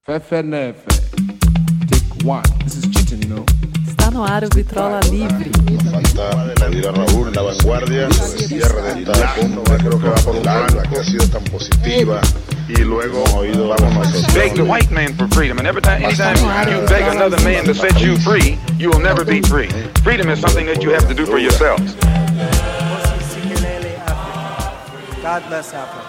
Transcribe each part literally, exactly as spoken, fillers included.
Fefe nefe. Take one. This is cheating, no? Está no ar o Vitrola Livre. Falta pedir a Raúl la vanguardia, el cierre de esta cumbre, creo que va por un blanco, que ha sido tan positiva. Y luego oído vamos nosotros. Beg the white man for freedom, and every time, anytime you beg another man to set you free, you will never be free. Freedom is something that you have to do for yourselves. God bless Africa.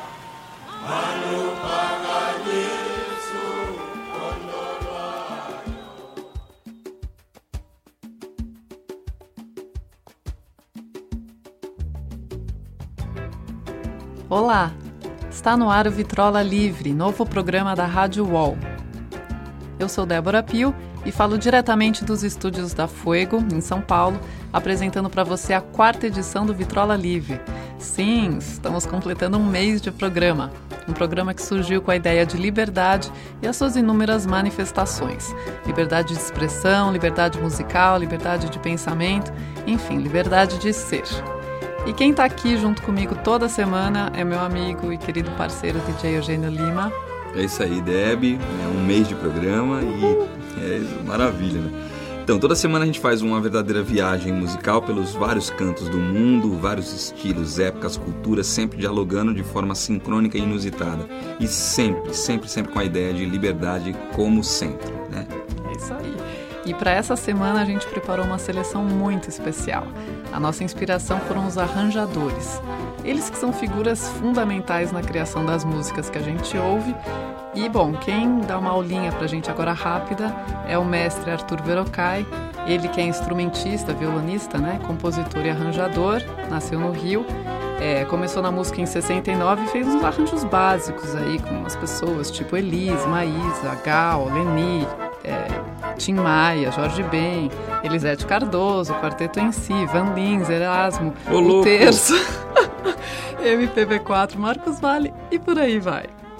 Olá, está no ar o Vitrola Livre, novo programa da Rádio U O L. Eu sou Débora Pio e falo diretamente dos estúdios da Fuego, em São Paulo, apresentando para você a quarta edição do Vitrola Livre. Sim, estamos completando um mês de programa. Um programa que surgiu com a ideia de liberdade e as suas inúmeras manifestações. Liberdade de expressão, liberdade musical, liberdade de pensamento, enfim, liberdade de ser. E quem está aqui junto comigo toda semana é meu amigo e querido parceiro D J Eugênio Lima. É isso aí, Deb, é um mês de programa e é maravilha, né? Então, toda semana a gente faz uma verdadeira viagem musical pelos vários cantos do mundo, vários estilos, épocas, culturas, sempre dialogando de forma sincrônica e inusitada. E sempre, sempre, sempre com a ideia de liberdade como centro, né? É isso aí. E para essa semana a gente preparou uma seleção muito especial. A nossa inspiração foram os arranjadores. Eles que são figuras fundamentais na criação das músicas que a gente ouve. E, bom, quem dá uma aulinha pra gente agora rápida é o mestre Arthur Verocai. Ele que é instrumentista, violonista, né, compositor e arranjador, nasceu no Rio. É, começou na música em sessenta e nove e fez uns arranjos básicos aí com umas pessoas tipo Elis, Maísa, Gal, Leni, é, Tim Maia, Jorge Ben, Elisete Cardoso, Quarteto em Si, Van Lins, Erasmo, Ô, O louco. Terço, M P B quatro, Marcos Valle e por aí vai.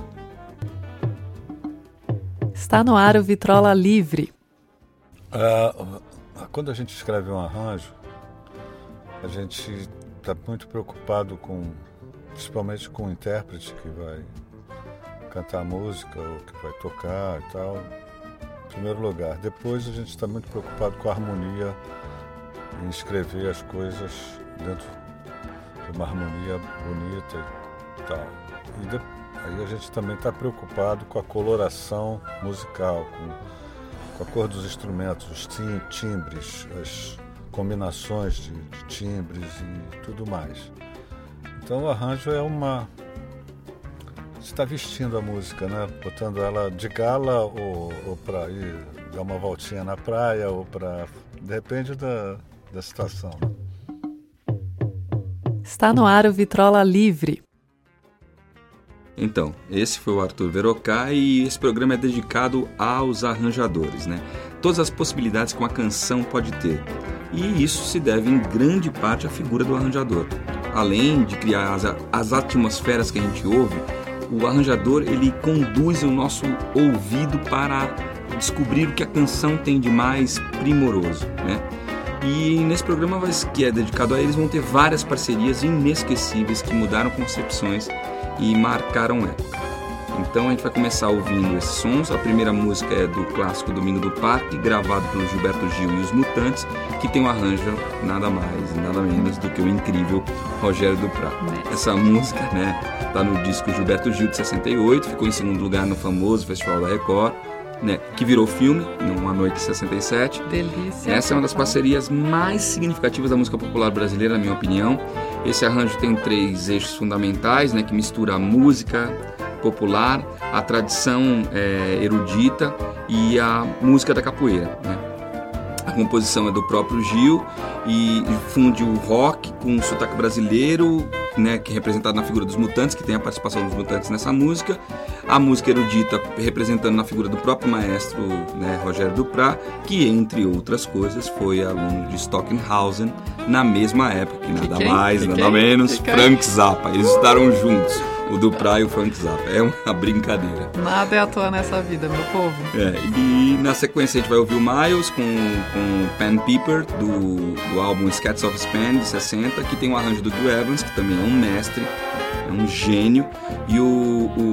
Está no ar o Vitrola Livre. Uh, quando a gente escreve um arranjo, a gente está muito preocupado com, principalmente com o intérprete que vai cantar a música ou que vai tocar e tal, em primeiro lugar. Depois a gente está muito preocupado com a harmonia, em escrever as coisas dentro de uma harmonia bonita e tal. E de, aí a gente também está preocupado com a coloração musical, com, com a cor dos instrumentos, os tim, timbres, as combinações de, de timbres e tudo mais. Então o arranjo é uma... Você está vestindo a música, né? Botando ela de gala ou, ou para ir dar uma voltinha na praia ou para... Depende da, da situação. Está no ar o Vitrola Livre. Então, esse foi o Arthur Verocai e esse programa é dedicado aos arranjadores, né? Todas as possibilidades que uma canção pode ter. E isso se deve em grande parte à figura do arranjador. Além de criar as, as atmosferas que a gente ouve, o arranjador ele conduz o nosso ouvido para descobrir o que a canção tem de mais primoroso, né? E nesse programa que é dedicado a eles vão ter várias parcerias inesquecíveis que mudaram concepções e marcaram época. Então a gente vai começar ouvindo esses sons. A primeira música é do clássico Domingo do Parque, gravado pelo Gilberto Gil e os Mutantes, que tem um arranjo nada mais e nada menos do que o incrível Rogério Duprat. Essa música, né, tá no disco Gilberto Gil de sessenta e oito, ficou em segundo lugar no famoso Festival da Record, né, que virou filme, numa noite de sessenta e sete. Delícia. Essa é uma das parcerias mais significativas da música popular brasileira, na minha opinião. Esse arranjo tem três eixos fundamentais, né, que mistura a música popular, a tradição é, erudita e a música da capoeira, né? A composição é do próprio Gil e funde o rock com o sotaque brasileiro, né, que é representado na figura dos Mutantes, que tem a participação dos Mutantes nessa música. A música erudita representando na figura do próprio maestro, né, Rogério Duprat, que, entre outras coisas, foi aluno de Stockhausen na mesma época, que nada quem? mais, que nada quem? menos, que Frank Zappa. Eles estudaram juntos, o Duprat e o Frank Zappa. É uma brincadeira. Nada é à toa nessa vida, meu povo. É, e na sequência a gente vai ouvir o Miles com, com Pan Piper, do, do álbum Scats of Span, de sessenta, que tem um arranjo do Bill Evans, que também é um mestre, é um gênio, e o, o, ele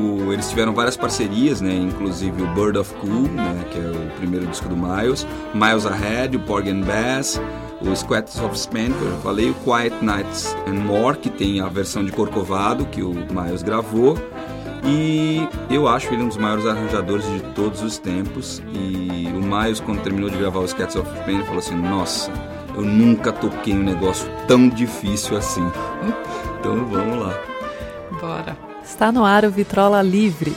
eles tiveram várias parcerias, né? Inclusive o Bird of Cool, né? Que é o primeiro disco do Miles, Miles Ahead, o Porgy and Bess, o Squatters of Spain, que eu já falei, o Quiet Nights and More, que tem a versão de Corcovado que o Miles gravou. E eu acho ele um dos maiores arranjadores de todos os tempos. E o Miles, quando terminou de gravar o Squatters of Spain, falou assim: nossa, eu nunca toquei um negócio tão difícil assim. Então vamos lá. Bora. Está no ar o Vitrola Livre.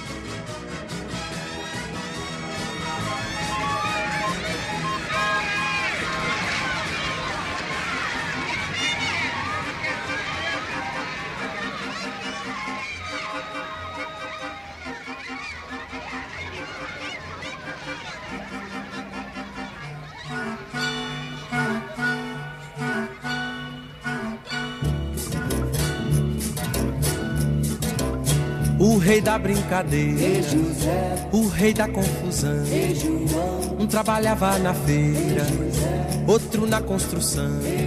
O rei da brincadeira, o rei da confusão. Um trabalhava na feira, outro na construção.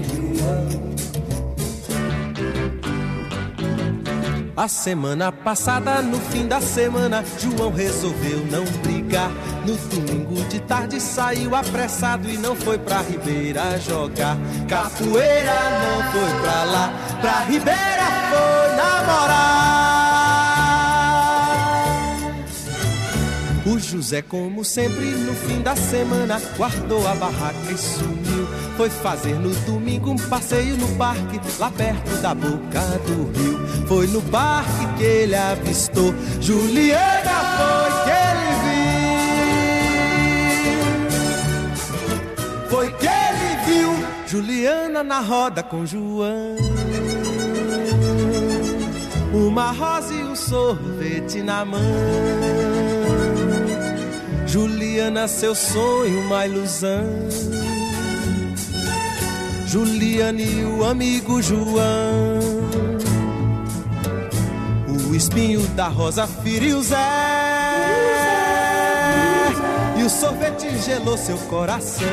A semana passada, no fim da semana, João resolveu não brigar. No domingo de tarde saiu apressado e não foi pra Ribeira jogar capoeira, não foi pra lá, pra Ribeira foi namorar. O José, como sempre, no fim da semana, guardou a barraca e sumiu. Foi fazer no domingo um passeio no parque, lá perto da boca do rio. Foi no parque que ele avistou Juliana, foi que ele viu. Foi que ele viu Juliana na roda com João. Uma rosa e um sorvete na mão. Juliana, seu sonho, uma ilusão. Juliana e o amigo João. O espinho da rosa feriu Zé, e o sorvete gelou seu coração.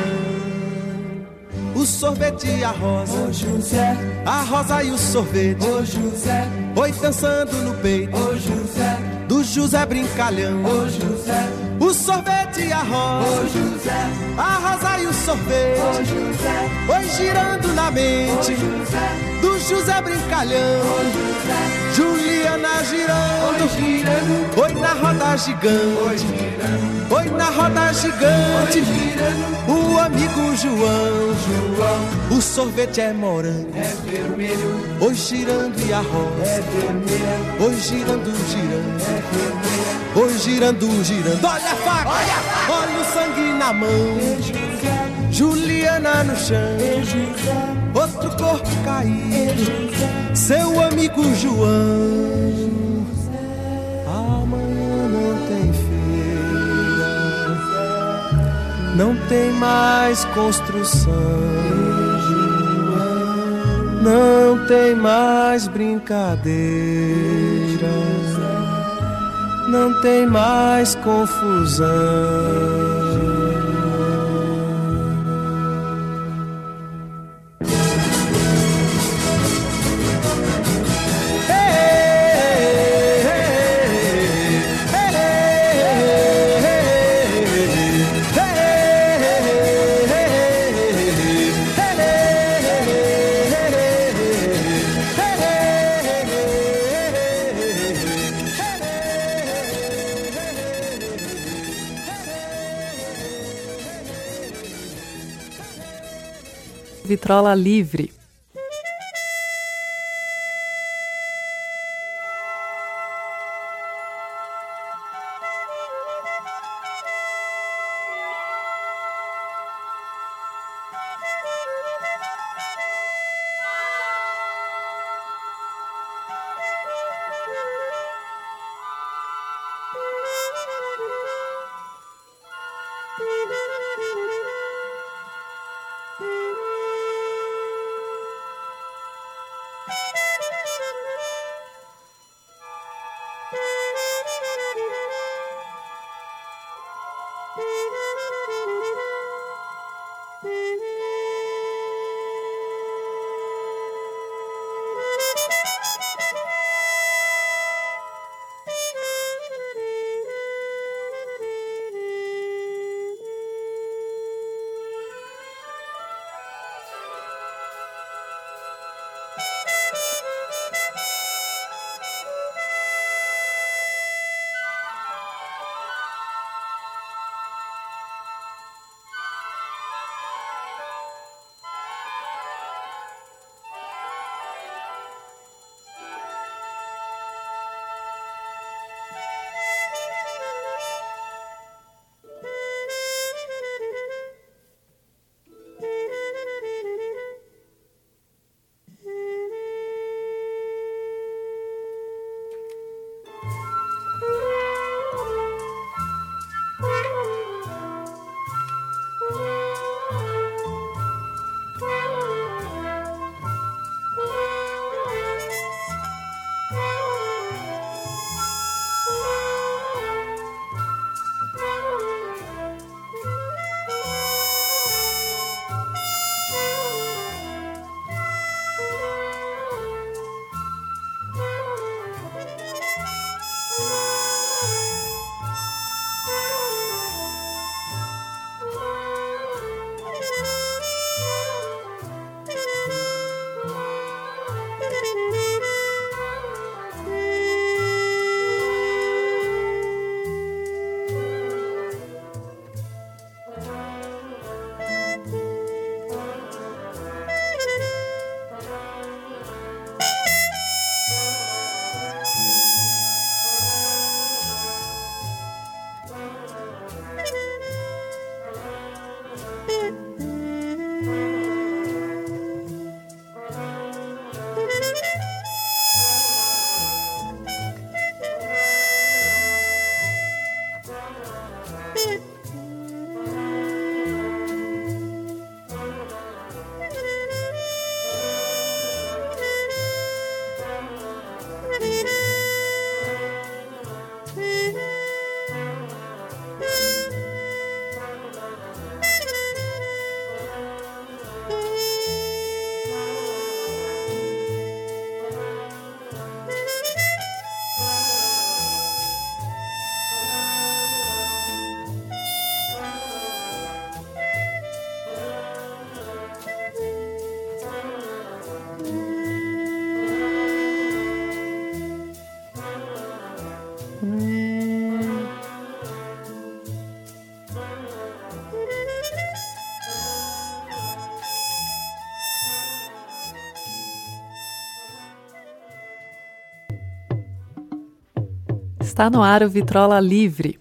O sorvete e a rosa, oh, José. A rosa e o sorvete, oh, José. Oi dançando no peito, oh, José. Do José brincalhão, oh, José. O sorvete e a rosa, oh, José. A rosa e o sorvete, oh, José. Oi girando na mente, oh, José. Do José brincalhão, oh, José. Juliana girando, oh, girando. Oi na roda gigante, oh, girando. Oi na roda gigante, oh, girando. O amigo João, João. O sorvete é morango, é vermelho. Oi girando e a rosa, é vermelha. Oi girando, girando, é vermelha. Oi girando, girando. Olha a faca, olha, a faca. Olha o sangue na mão, Juliana no chão, outro corpo caído, seu amigo João. Amanhã não tem feira, não tem mais construção, não tem mais brincadeira, não tem mais confusão. Vitrola Livre. Está no ar o Vitrola Livre.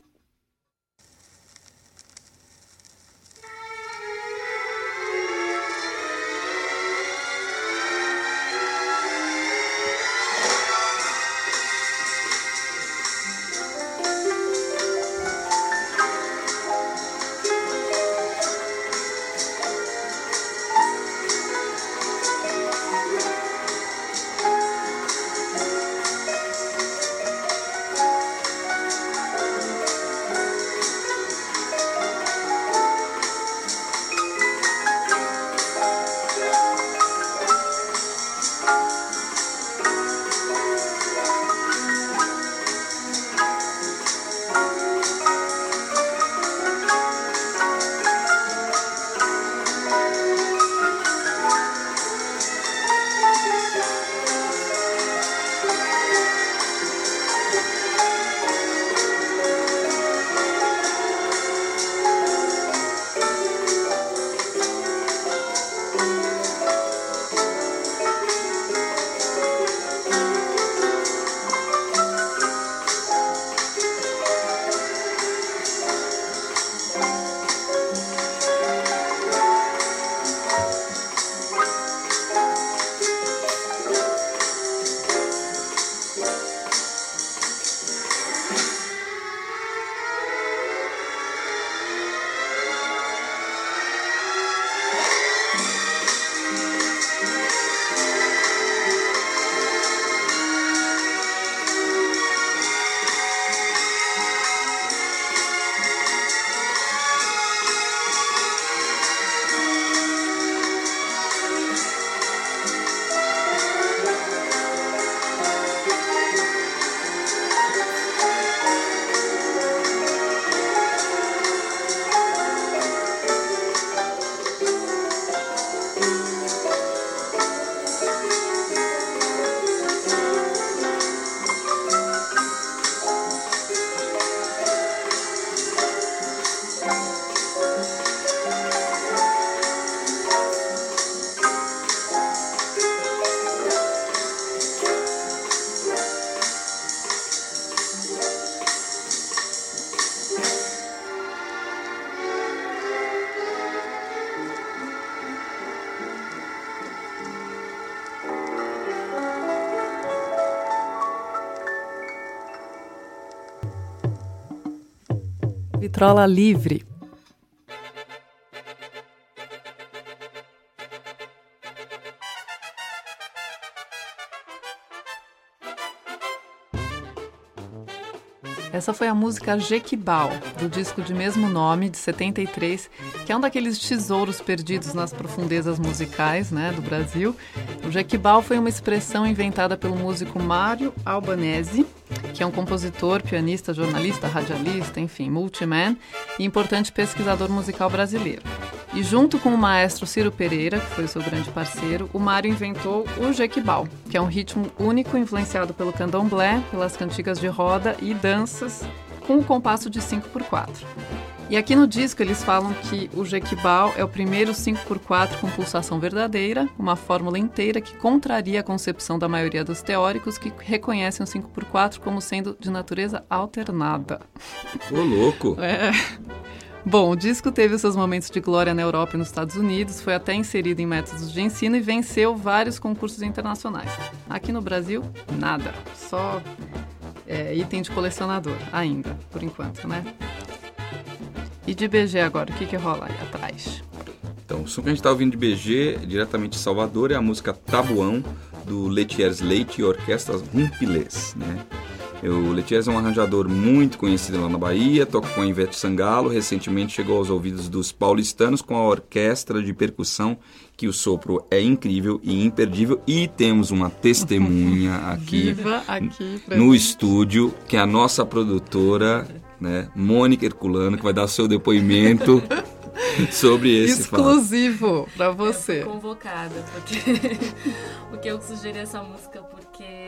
Vitrola Livre. Essa foi a música Jequibal, do disco de mesmo nome, de setenta e três, que é um daqueles tesouros perdidos nas profundezas musicais, né, do Brasil. O Jequibal foi uma expressão inventada pelo músico Mário Albanese, que é um compositor, pianista, jornalista, radialista, enfim, multiman e importante pesquisador musical brasileiro. E junto com o maestro Ciro Pereira, que foi o seu grande parceiro, o Mário inventou o Jequibal, que é um ritmo único influenciado pelo candomblé, pelas cantigas de roda e danças, com o compasso de cinco por quatro. E aqui no disco eles falam que o Jequibal é o primeiro cinco por quatro com pulsação verdadeira, uma fórmula inteira que contraria a concepção da maioria dos teóricos que reconhecem o cinco por quatro como sendo de natureza alternada. Ô, louco! É... Bom, o disco teve seus momentos de glória na Europa e nos Estados Unidos, foi até inserido em métodos de ensino e venceu vários concursos internacionais. Aqui no Brasil, nada. Só é, item de colecionador, ainda, por enquanto, né? E de B G agora, o que que rola aí atrás? Então, o som que a gente está ouvindo de B G, diretamente de Salvador, é a música Tabuão, do Letiers Leite e Orquestra Rumpilês, né? O Letiers é um arranjador muito conhecido lá na Bahia, toca com a Ivete Sangalo, recentemente chegou aos ouvidos dos paulistanos com a orquestra de percussão, que o sopro é incrível e imperdível, e temos uma testemunha aqui, aqui no estúdio, que é a nossa produtora, né, Mônica Herculano, que vai dar o seu depoimento sobre esse exclusivo para você. Eu fui convocada, porque, porque eu sugeri essa música porque a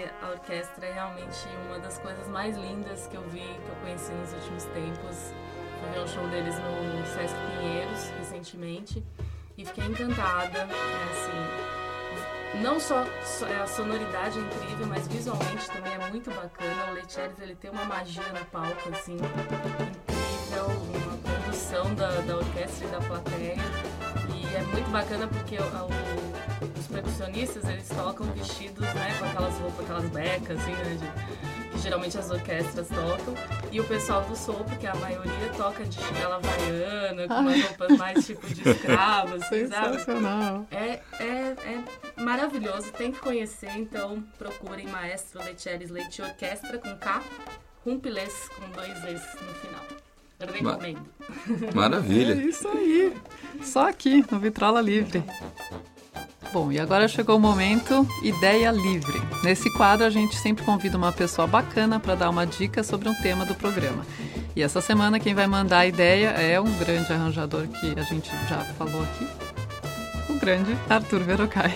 orquestra é realmente uma das coisas mais lindas que eu vi, que eu conheci nos últimos tempos. Fui ver um show deles no Sesc Pinheiros, recentemente, e fiquei encantada. É, assim, não só a sonoridade é incrível, mas visualmente também é muito bacana. O Letieres, ele tem uma magia no palco, assim, incrível, uma condução da, da orquestra e da plateia. E é muito bacana porque o, o, os percussionistas, eles tocam vestidos, né, com aquelas roupas, aquelas becas, assim, né, de, que geralmente as orquestras tocam. E o pessoal do sopro, que a maioria toca de chinela havaiana, com umas roupas mais tipo de escravo, assim, sabe? Sensacional. É, é, é maravilhoso, tem que conhecer, então procurem Maestro Letieres Leite Orquestra com K, Rumpelês com dois S no final. Eu recomendo. Maravilha. É isso aí. Só aqui, no Vitrola Livre. Bom, e agora chegou o momento Ideia Livre. Nesse quadro a gente sempre convida uma pessoa bacana para dar uma dica sobre um tema do programa. E essa semana quem vai mandar a ideia é um grande arranjador que a gente já falou aqui, o grande Arthur Verocai.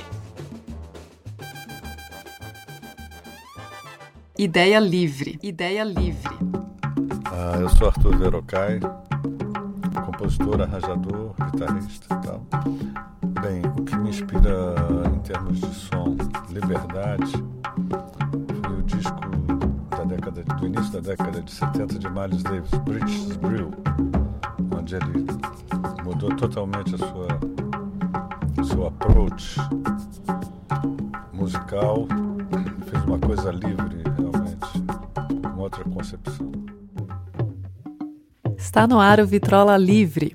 Ideia Livre. Ideia Livre. Ah, eu sou Arthur Verocai, compositor, arranjador, guitarrista e tal. Bem, o que me inspira em termos de som, liberdade, foi o disco da década, do início da década de setenta de Miles Davis, British Brill, onde ele mudou totalmente a sua, o seu approach musical, fez uma coisa livre, realmente, uma outra concepção. Está no ar o Vitrola Livre.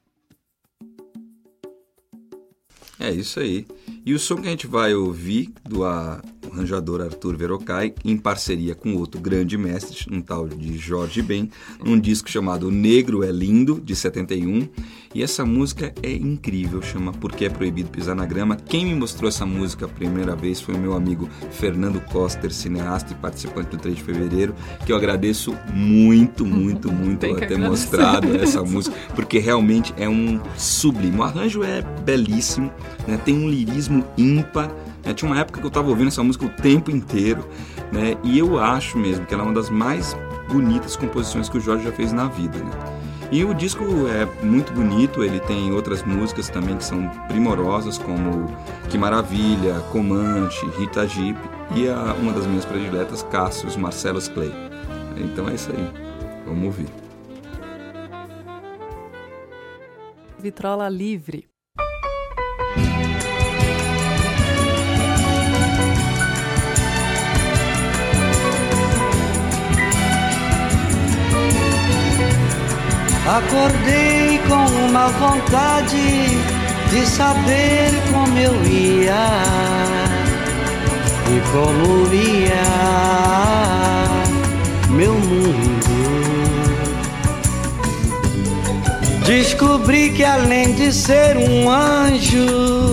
É isso aí. E o som que a gente vai ouvir do arranjador Arthur Verocai, em parceria com outro grande mestre, um tal de Jorge Ben, num disco chamado O Negro é Lindo, de setenta e um. E essa música é incrível, chama Porque é Proibido Pisar na Grama. Quem me mostrou essa música a primeira vez foi o meu amigo Fernando Coster, cineasta e participante do três de fevereiro, que eu agradeço muito, muito, muito por ter mostrado essa música, porque realmente é um sublime. O arranjo é belíssimo, né? Tem um lirismo ímpar. Né? Tinha uma época que eu estava ouvindo essa música o tempo inteiro, né? E eu acho mesmo que ela é uma das mais bonitas composições que o Jorge já fez na vida, né? E o disco é muito bonito, ele tem outras músicas também que são primorosas, como Que Maravilha, Comanche, Rita Jeep e a, uma das minhas prediletas, Cassius Marcellus Clay. Então é isso aí, vamos ouvir. Vitrola Livre. Acordei com uma vontade de saber como eu ia e como ia meu mundo. Descobri que além de ser um anjo,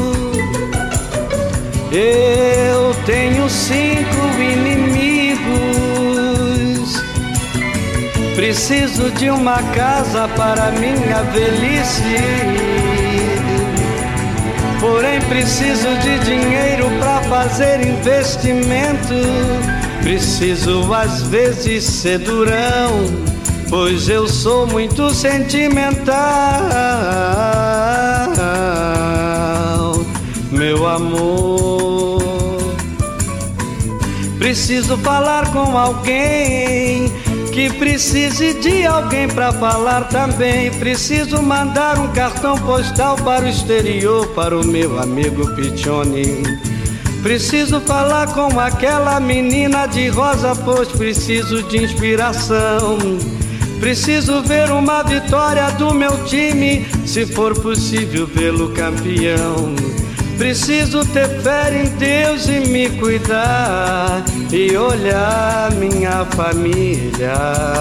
eu tenho cinco inimigos. Preciso de uma casa para minha velhice, porém preciso de dinheiro para fazer investimento. Preciso às vezes ser durão, pois eu sou muito sentimental. Meu amor, preciso falar com alguém que precise de alguém pra falar também. Preciso mandar um cartão postal para o exterior, para o meu amigo Piccioni. Preciso falar com aquela menina de rosa, pois preciso de inspiração. Preciso ver uma vitória do meu time, se for possível vê-lo campeão. Preciso ter fé em Deus e me cuidar e olhar minha família.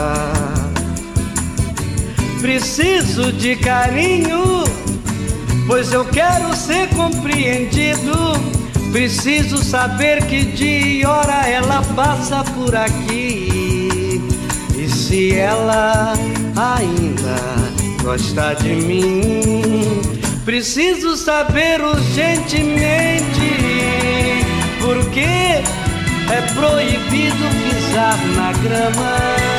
Preciso de carinho, pois eu quero ser compreendido. Preciso saber que dia e hora ela passa por aqui, e se ela ainda gosta de mim. Preciso saber urgentemente porque é proibido pisar na grama?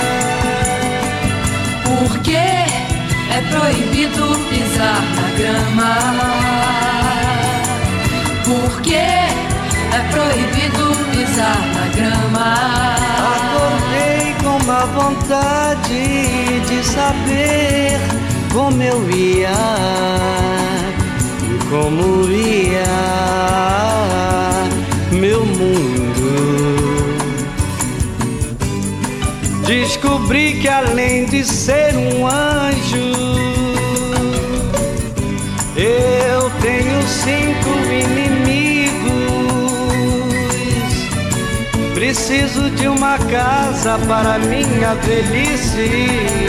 Por que é proibido pisar na grama? Por que é proibido pisar na grama? Acordei com uma vontade de saber como eu ia e como ia meu mundo. Descobri que além de ser um anjo, eu tenho cinco inimigos. Preciso de uma casa para minha velhice,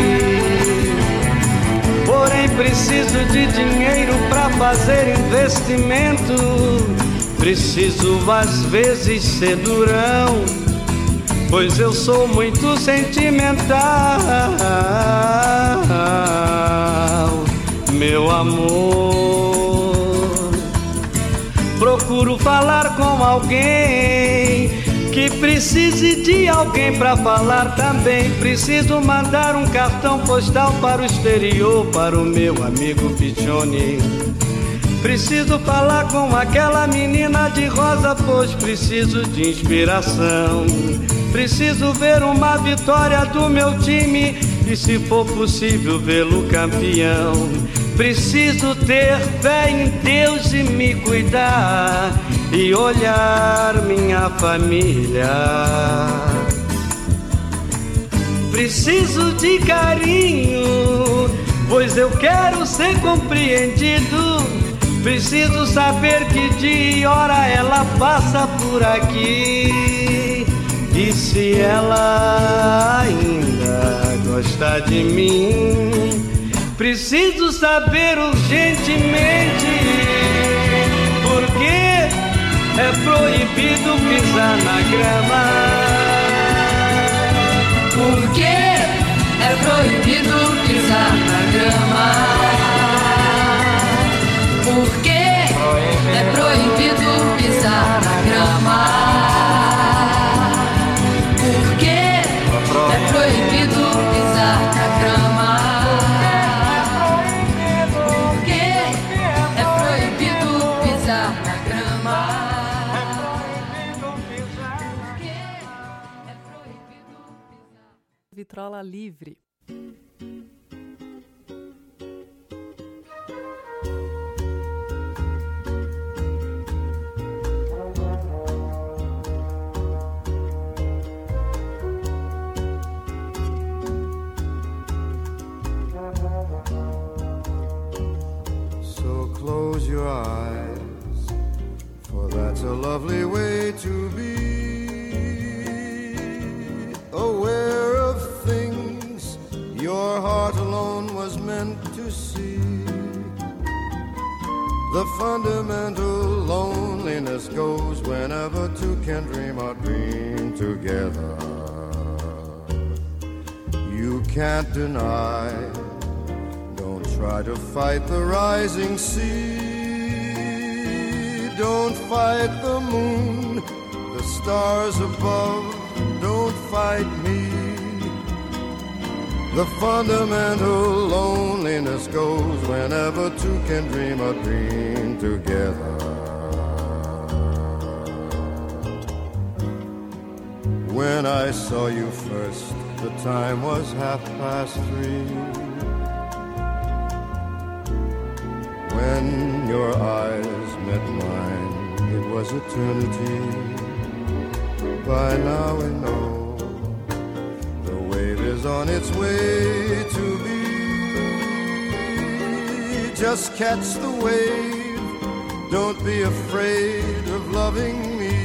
porém preciso de dinheiro para fazer investimento. Preciso às vezes ser durão, pois eu sou muito sentimental, meu amor. Procuro falar com alguém que precise de alguém pra falar também. Preciso mandar um cartão postal para o exterior, para o meu amigo Pichone. Preciso falar com aquela menina de rosa, pois preciso de inspiração. Preciso ver uma vitória do meu time e, se for possível, vê-lo campeão. Preciso ter fé em Deus e me cuidar e olhar minha família. Preciso de carinho, pois eu quero ser compreendido. Preciso saber que dia e hora ela passa por aqui e se ela ainda gosta de mim. Preciso saber urgentemente por que é proibido pisar na grama. Por que é proibido pisar na grama? Por que é proibido pisar na grama? Por que é proibido pisar na grama? Por que é proibido pisar na grama? Vitrola livre. Close your eyes, for that's a lovely way to be. Aware of things your heart alone was meant to see. The fundamental loneliness goes whenever two can dream or dream together. You can't deny, try to fight the rising sea. Don't fight the moon, the stars above. Don't fight me. The fundamental loneliness goes whenever two can dream a dream together. When I saw you first, the time was half past three. When your eyes met mine, it was eternity. By now we know the wave is on its way to be. Just catch the wave, don't be afraid of loving me.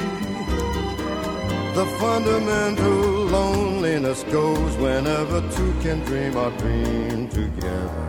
The fundamental loneliness goes whenever two can dream or dream together.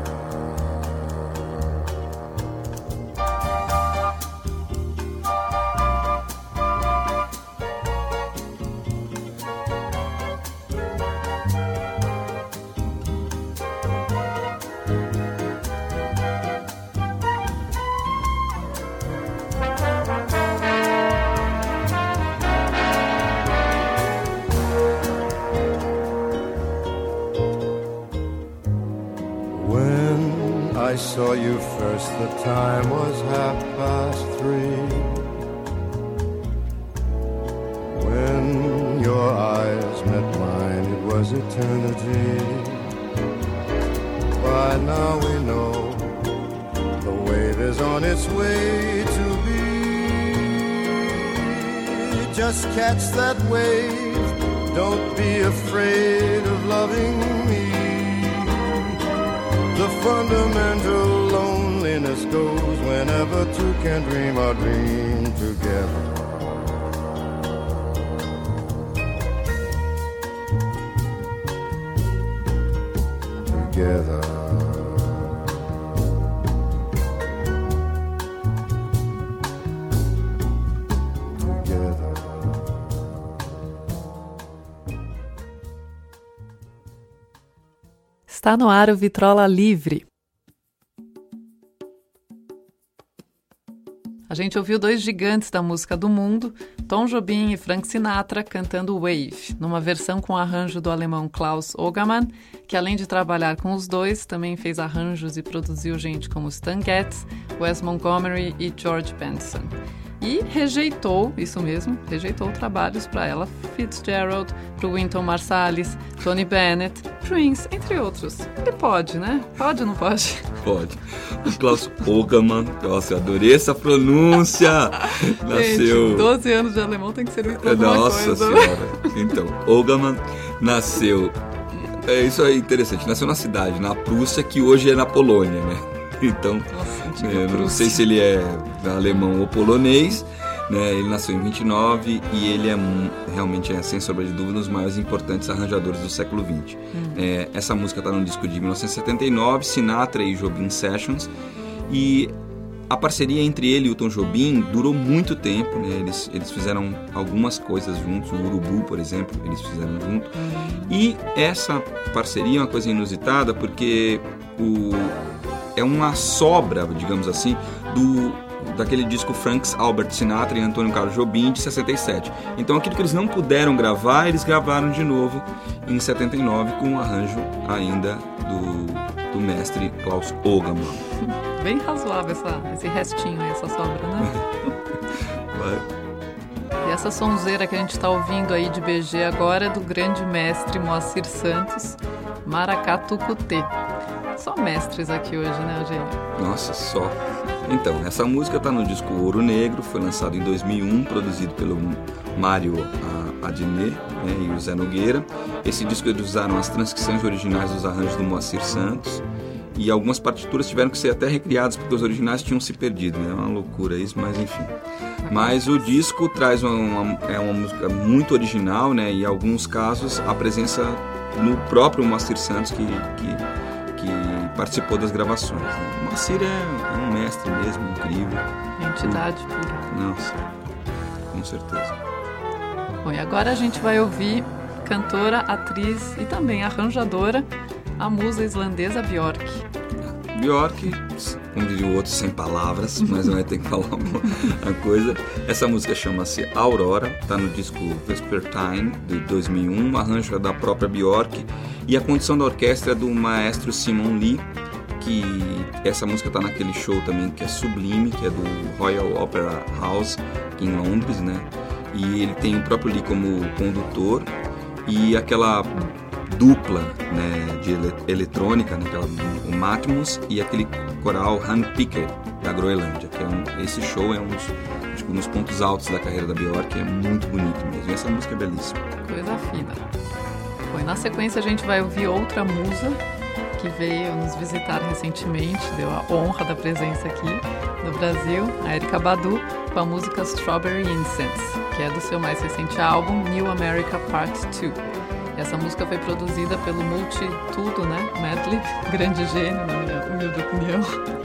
I saw you first, the time was half past three. When your eyes met mine, it was eternity. By now we know the wave is on its way to be. Just catch that wave, don't be afraid of loving me. The fundamental loneliness goes whenever two can dream a dream together. Together. Está no ar o Vitrola Livre. A gente ouviu dois gigantes da música do mundo, Tom Jobim e Frank Sinatra, cantando Wave, numa versão com arranjo do alemão Klaus Ogerman, que além de trabalhar com os dois, também fez arranjos e produziu gente como Stan Getz, Wes Montgomery e George Benson. E rejeitou, isso mesmo, rejeitou trabalhos para Ella Fitzgerald, para Wynton Marsalis, Tony Bennett, Prince, entre outros. Ele pode, né? Pode ou não pode? Pode. O Klaus Ogerman, nossa, eu adorei essa pronúncia. Nasceu... Gente, doze anos de alemão tem que ser muito alguma Nossa coisa. Senhora. Então, Ogerman nasceu... É, isso é interessante. Nasceu na cidade, na Prússia, que hoje é na Polônia, né? Então, Nossa, eu não sei se ele é alemão ou polonês, né? Ele nasceu em vinte e nove e ele é realmente, é, sem sombra de dúvida, um dos maiores importantes arranjadores do século vinte. Hum. É, essa música está no disco de mil novecentos e setenta e nove, Sinatra e Jobim Sessions, e a parceria entre ele e o Tom Jobim durou muito tempo, né? Eles, eles fizeram algumas coisas juntos, o Urubu, por exemplo, eles fizeram junto. E essa parceria é uma coisa inusitada porque o... é uma sobra, digamos assim, do, daquele disco Frank Albert Sinatra e Antônio Carlos Jobim de sessenta e sete. Então aquilo que eles não puderam gravar, eles gravaram de novo em setenta e nove com um arranjo ainda do, do mestre Klaus Ogerman. Bem razoável essa, esse restinho aí, essa sobra, né? Vai. E essa sonzeira que a gente está ouvindo aí de B G agora é do grande mestre Moacir Santos, Maracatucutê. Só mestres aqui hoje, né, Eugênio? Nossa, só. Então, essa música está no disco Ouro Negro, foi lançado em dois mil e um, produzido pelo Mário Adnet, né, e o Zé Nogueira. Esse disco eles usaram as transcrições originais dos arranjos do Moacir Santos e algumas partituras tiveram que ser até recriadas porque os originais tinham se perdido, né? É uma loucura isso, mas enfim. Mas o disco traz uma, uma, é uma música muito original, né, e em alguns casos a presença no próprio Moacir Santos que... que que participou das gravações, né? O Moacir é, é um mestre mesmo, incrível. Entidade pura. Nossa, com certeza. Bom, e agora a gente vai ouvir cantora, atriz e também arranjadora, a musa islandesa Björk. Björk, como diria o outro, sem palavras, mas não vai ter que falar uma coisa. Essa música chama-se Aurora, está no disco Vespertine, de dois mil e um, arranjo da própria Björk, e a condição da orquestra é do maestro Simon Lee, que essa música está naquele show também que é sublime, que é do Royal Opera House, aqui em Londres, né? E ele tem o próprio Lee como condutor, e aquela dupla, né, de ele- eletrônica, né, aquela, o Matmos e aquele coral Handpicker da Groenlândia, que é um, esse show é um dos, acho que um dos pontos altos da carreira da Björk, é muito bonito mesmo, e essa música é belíssima. Coisa fina. Bom, e na sequência a gente vai ouvir outra musa que veio nos visitar recentemente, deu a honra da presença aqui no Brasil, a Erykah Badu, com a música Strawberry Incense, que é do seu mais recente álbum New America Part dois. Essa música foi produzida pelo multitudo, né, Madlib, grande gênio, na minha humilde opinião.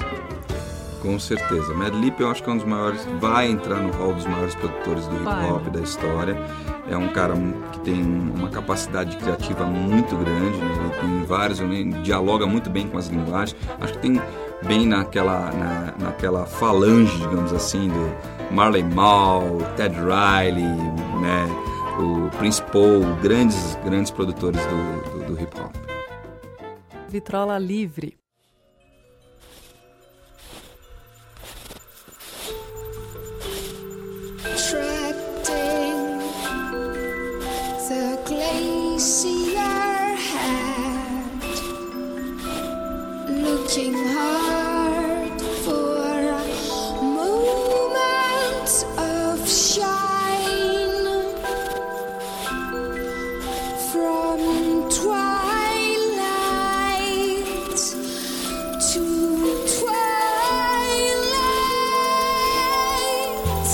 Com certeza. Madlib eu acho que é um dos maiores, vai entrar no hall dos maiores produtores do hip hop da história. É um cara que tem uma capacidade criativa muito grande, né? Ele tem vários, ele dialoga muito bem com as linguagens. Acho que tem bem naquela, na, naquela falange, digamos assim, do Marley Marl, Ted Riley, né? O Prince Paul, grandes, grandes produtores do, do, do hip hop. Vitrola Livre. see your hand looking hard for moments of shine from twilight to twilight.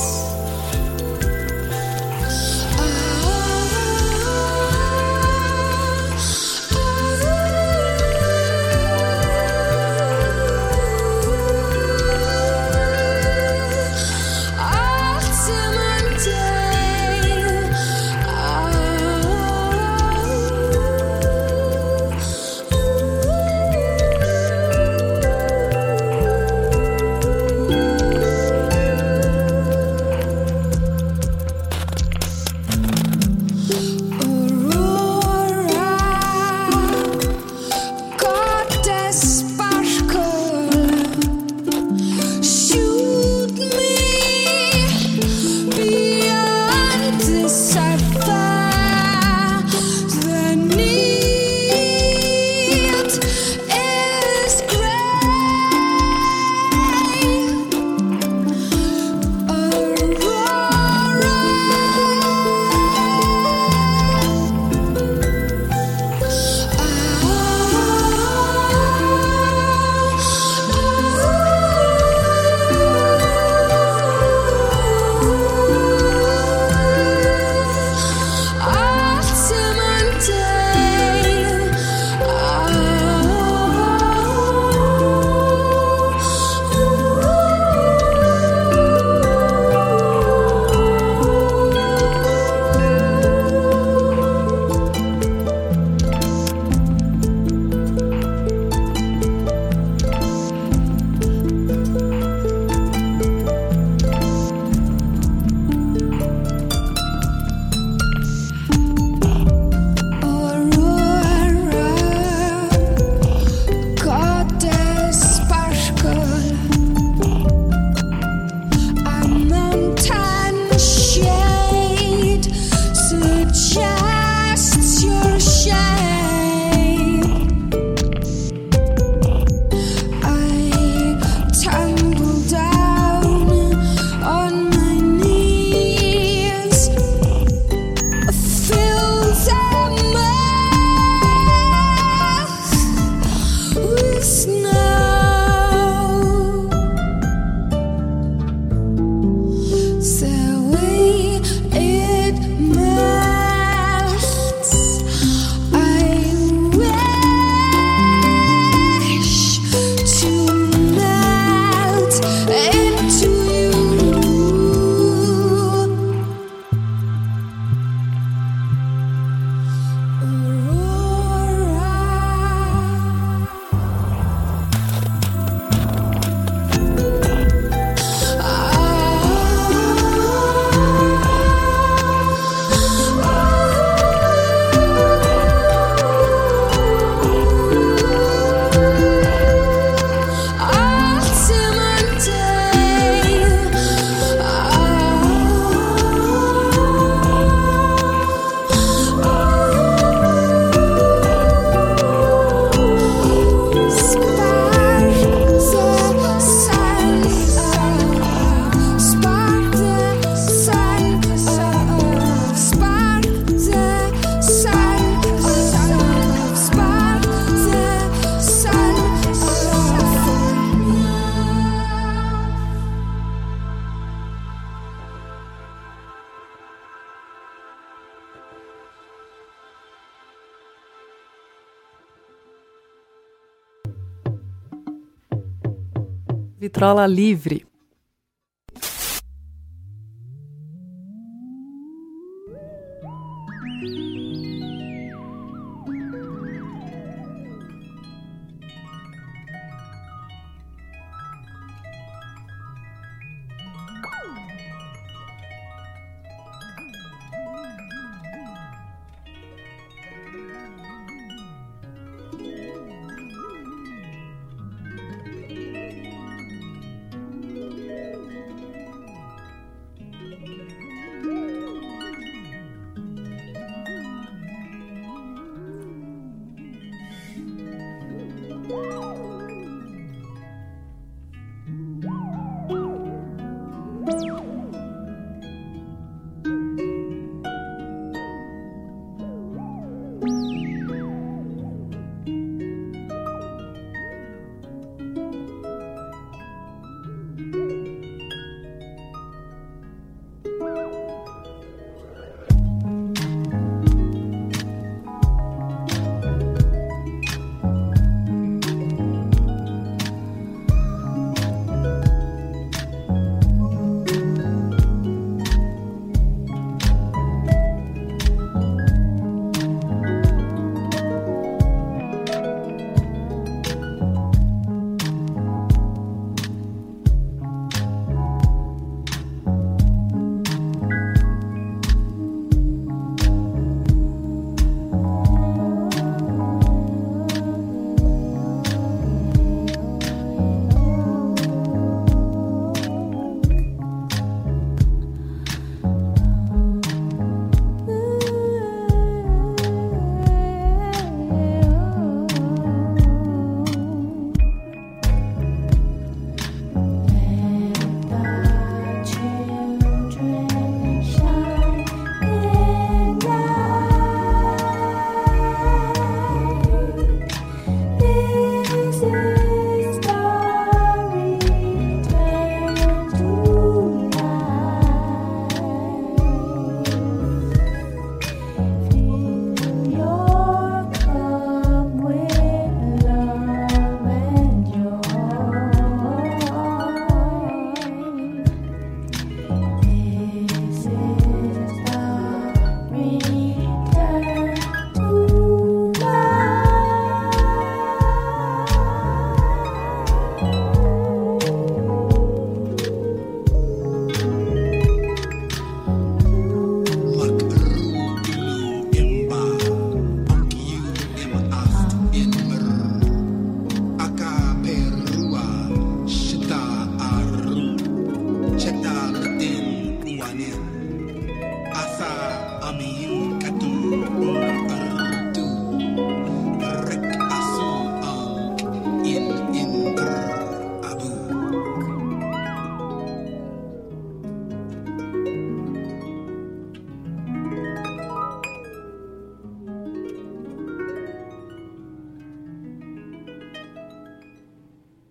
Vitrola Livre.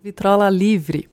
Vitrola livre.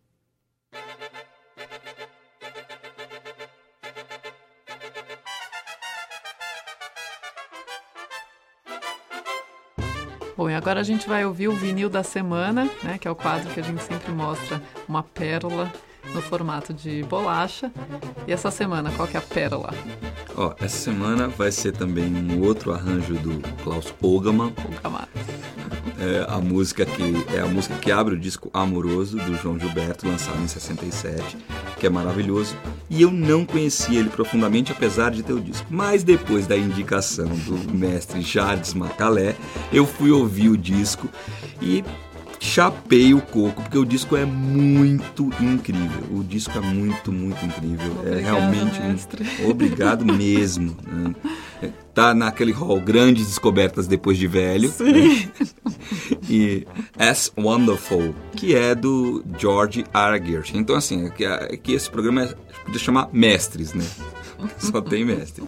Bom, e agora a gente vai ouvir o vinil da semana, né, que é o quadro que a gente sempre mostra uma pérola no formato de bolacha. E essa semana, qual que é a pérola? Ó, essa semana vai ser também um outro arranjo do Klaus Ogerman. Ogerman. É a música que é a música que abre o disco Amoroso do João Gilberto, lançado em sessenta e sete, que é maravilhoso. E eu não conhecia ele profundamente, apesar de ter o disco. Mas depois da indicação do mestre Jardes Macalé, eu fui ouvir o disco e chapei o coco, porque o disco é muito incrível. O disco é muito, muito incrível. Obrigado, é realmente mestre. Um... Obrigado mesmo. Né? Tá naquele hall Grandes Descobertas Depois de Velho. Sim. Né? E As Wonderful, que é do George R. Gershwin. Então, assim, aqui, aqui esse programa é, podia chamar Mestres, né? Só tem mestre.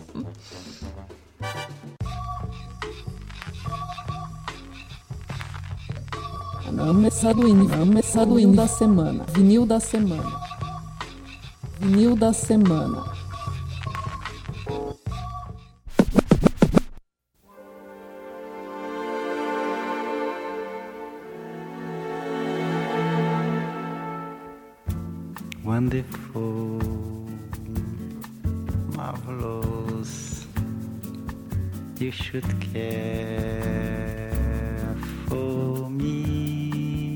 Começar do vinil da semana. Vinil da semana. Vinil da semana. Wonderful, marvelous, you should care for me,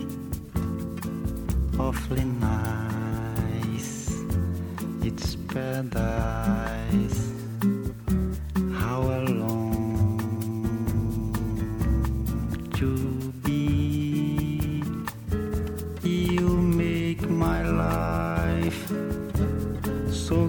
awfully nice, it's paradise, how I long to be, you make my life so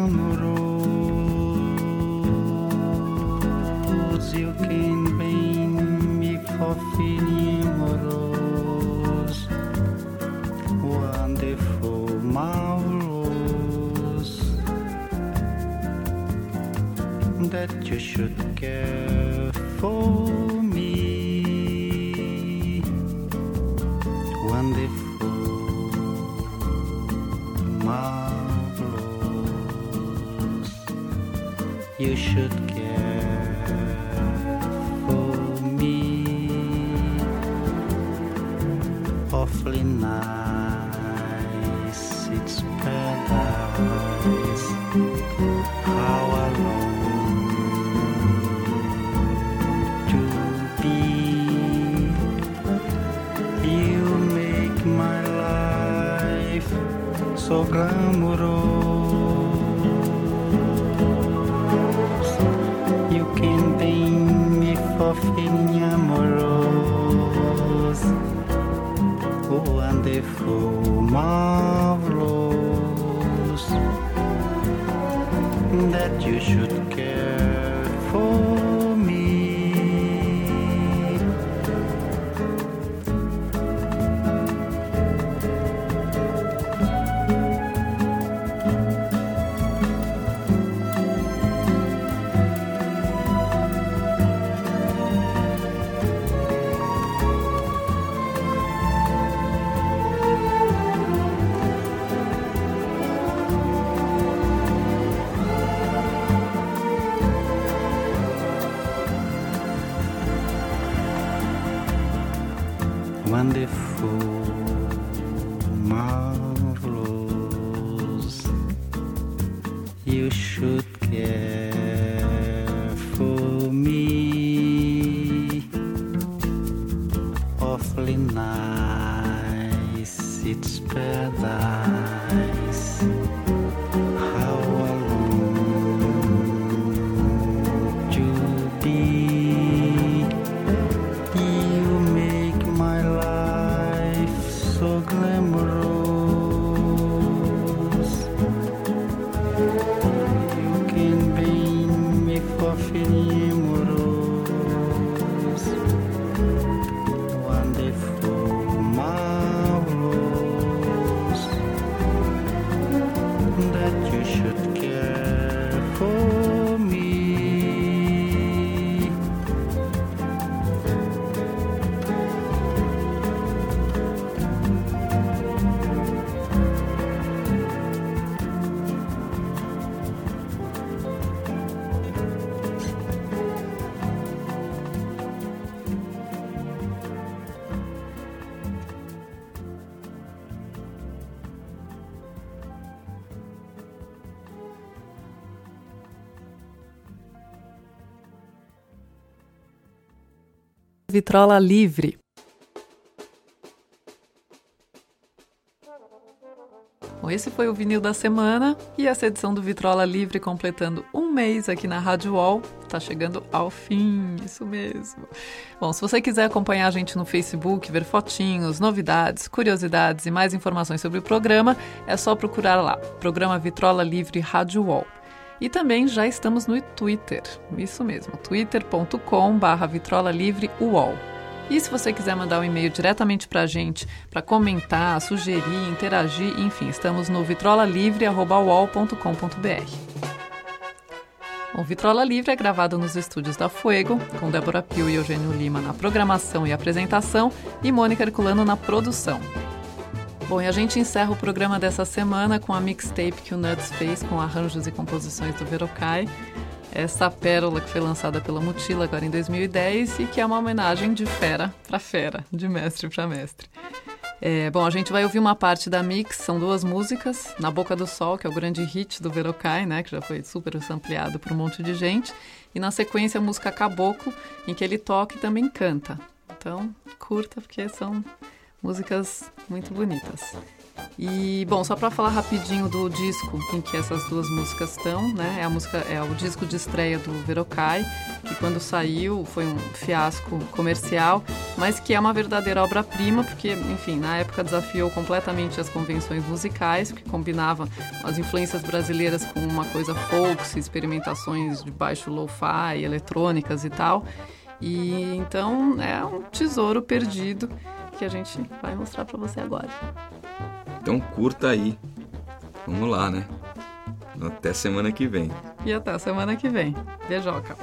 glamorous, you can bring me for feeling amorous, wonderful, marvelous, that you should care for me, wonderful, marvelous, you should care for me, awfully nice, it's paradise, how I long to be, you make my life so glamorous, you can bring me for feeling amorous, wonderful, marvelous, that you should care for me. Wonderful, marvelous, you should care for me, awfully nice, it's paradise, how I long to be, you make my life so glamorous, you can bring me for feeling amorous, wonderful, marvelous, Vitrola Livre. Bom, esse foi o vinil da semana e essa edição do Vitrola Livre completando um mês aqui na Rádio U O L. Tá chegando ao fim, isso mesmo. Bom, se você quiser acompanhar a gente no Facebook, ver fotinhos, novidades, curiosidades e mais informações sobre o programa, é só procurar lá, Programa Vitrola Livre Rádio U O L. E também já estamos no Twitter, isso mesmo, twitter ponto com barra vitrola livre U O L. E se você quiser mandar um e-mail diretamente para a gente, para comentar, sugerir, interagir, enfim, estamos no vitrola livre arroba u o l ponto com ponto b r. O Vitrola Livre é gravado nos estúdios da Fuego, com Débora Pio e Eugênio Lima na programação e apresentação e Mônica Herculano na produção. Bom, e a gente encerra o programa dessa semana com a mixtape que o Nuts fez com arranjos e composições do Verocai. Essa pérola que foi lançada pela Mutila agora em dois mil e dez e que é uma homenagem de fera para fera, de mestre para mestre. É, bom, a gente vai ouvir uma parte da mix, são duas músicas, Na Boca do Sol, que é o grande hit do Verocai, né, que já foi super sampleado por um monte de gente, e na sequência a música Caboclo, em que ele toca e também canta. Então, curta, porque são músicas muito bonitas. E, bom, só para falar rapidinho do disco em que essas duas músicas estão, né? É, a música, é o disco de estreia do Verocai, que quando saiu foi um fiasco comercial, mas que é uma verdadeira obra-prima, porque, enfim, na época desafiou completamente as convenções musicais, que combinava as influências brasileiras com uma coisa folk, experimentações de baixo lo-fi, eletrônicas e tal. E então é um tesouro perdido que a gente vai mostrar para você agora. Então curta aí. Vamos lá, né? Até semana que vem. E até semana que vem. Beijoca.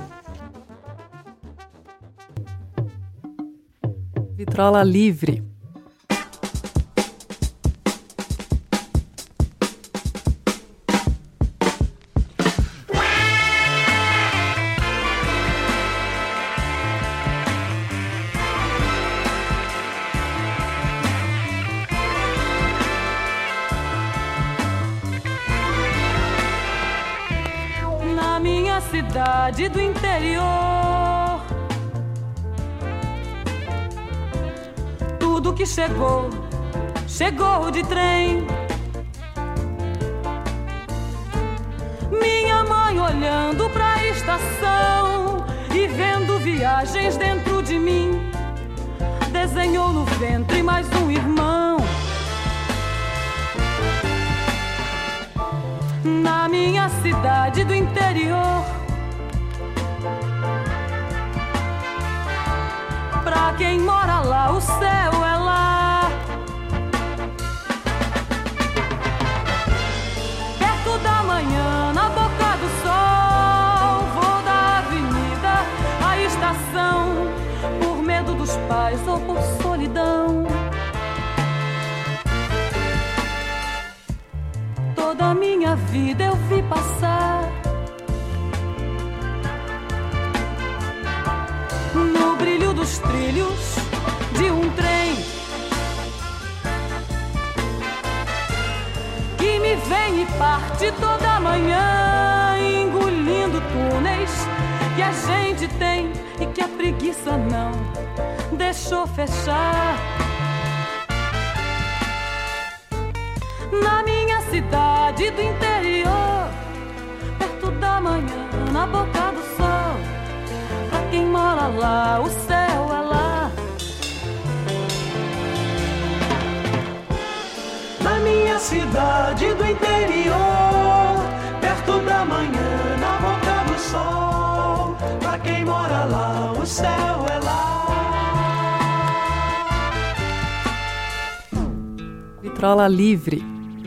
Vitrola Livre. Cidade do interior, tudo que chegou, chegou de trem. Minha mãe olhando pra estação e vendo viagens dentro de mim, desenhou no ventre mais um irmão. Na minha cidade do interior, pra quem mora lá, o céu é lá. Perto da manhã, na boca do sol, vou da avenida à estação, por medo dos pais ou por solidão. Toda a minha vida eu vi passar no brilho dos trilhos de um trem que me vem e parte toda manhã, engolindo túneis que a gente tem e que a preguiça não deixou fechar. Na minha cidade do interior, perto da manhã, na boca do sol, pra quem mora lá, o céu é lá. Na minha cidade do interior, perto da manhã, na boca do sol, pra quem mora lá, o céu é lá. Vitrola Livre.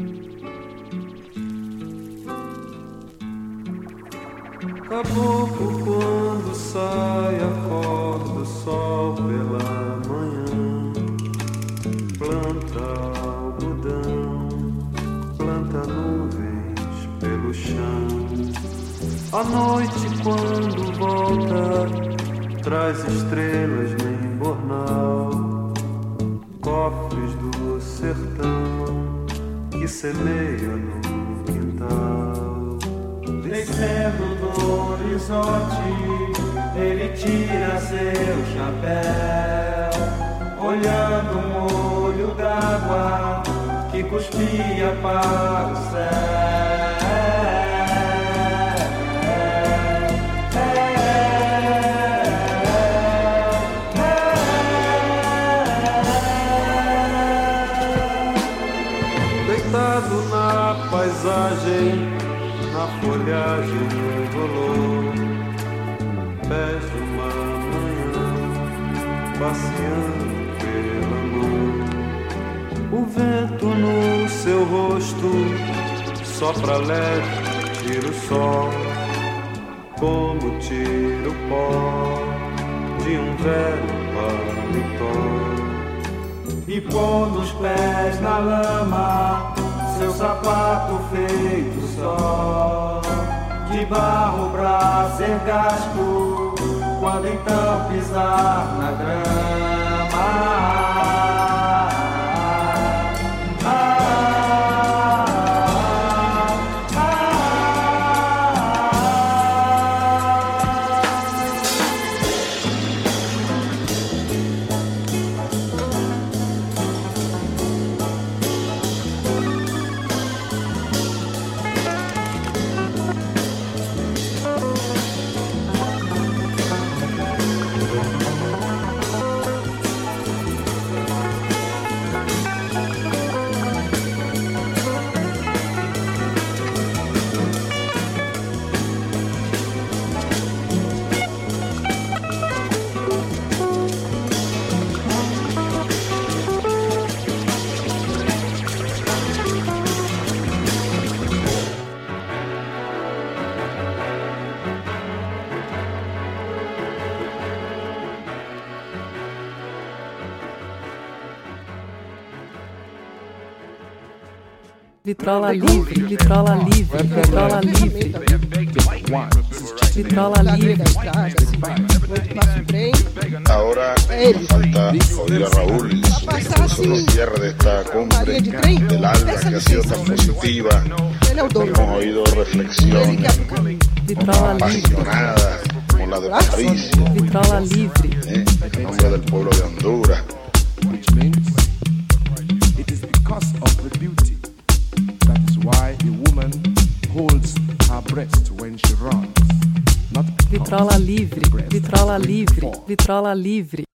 Caboclo, quando sai, acorda o sol pela manhã, planta algodão, planta nuvens pelo chão. À noite, quando volta, traz estrelas no embornal, cofres do sertão que semeia no quintal. Descendo do horizonte, ele tira seu chapéu, olhando um olho d'água que cuspia para o céu. Deitado na paisagem, na folhagem rolou, pés de uma manhã, passeando pela mão. O vento no seu rosto sopra leve, tira o sol, como tira o pó de um velho paletó. E pondo os pés na lama, seu sapato feito só, de barro pra ser gasto, quando então pisar na grama. Vitrola livre, vitrola livre, vitrola livre. Vitrola livre. Ahora nos falta oír a Raúl y su discurso de cierre de esta cumbre del alma que ha sido tan positiva. Hemos oído reflexiones apasionadas como la de Patricia, Vitrola livre. ¿eh? En nombre del pueblo de Honduras. Which means it is because of the beauty. That is why a woman holds her breast when she runs. Not Vitrola livre, vitrola livre, vitrola livre.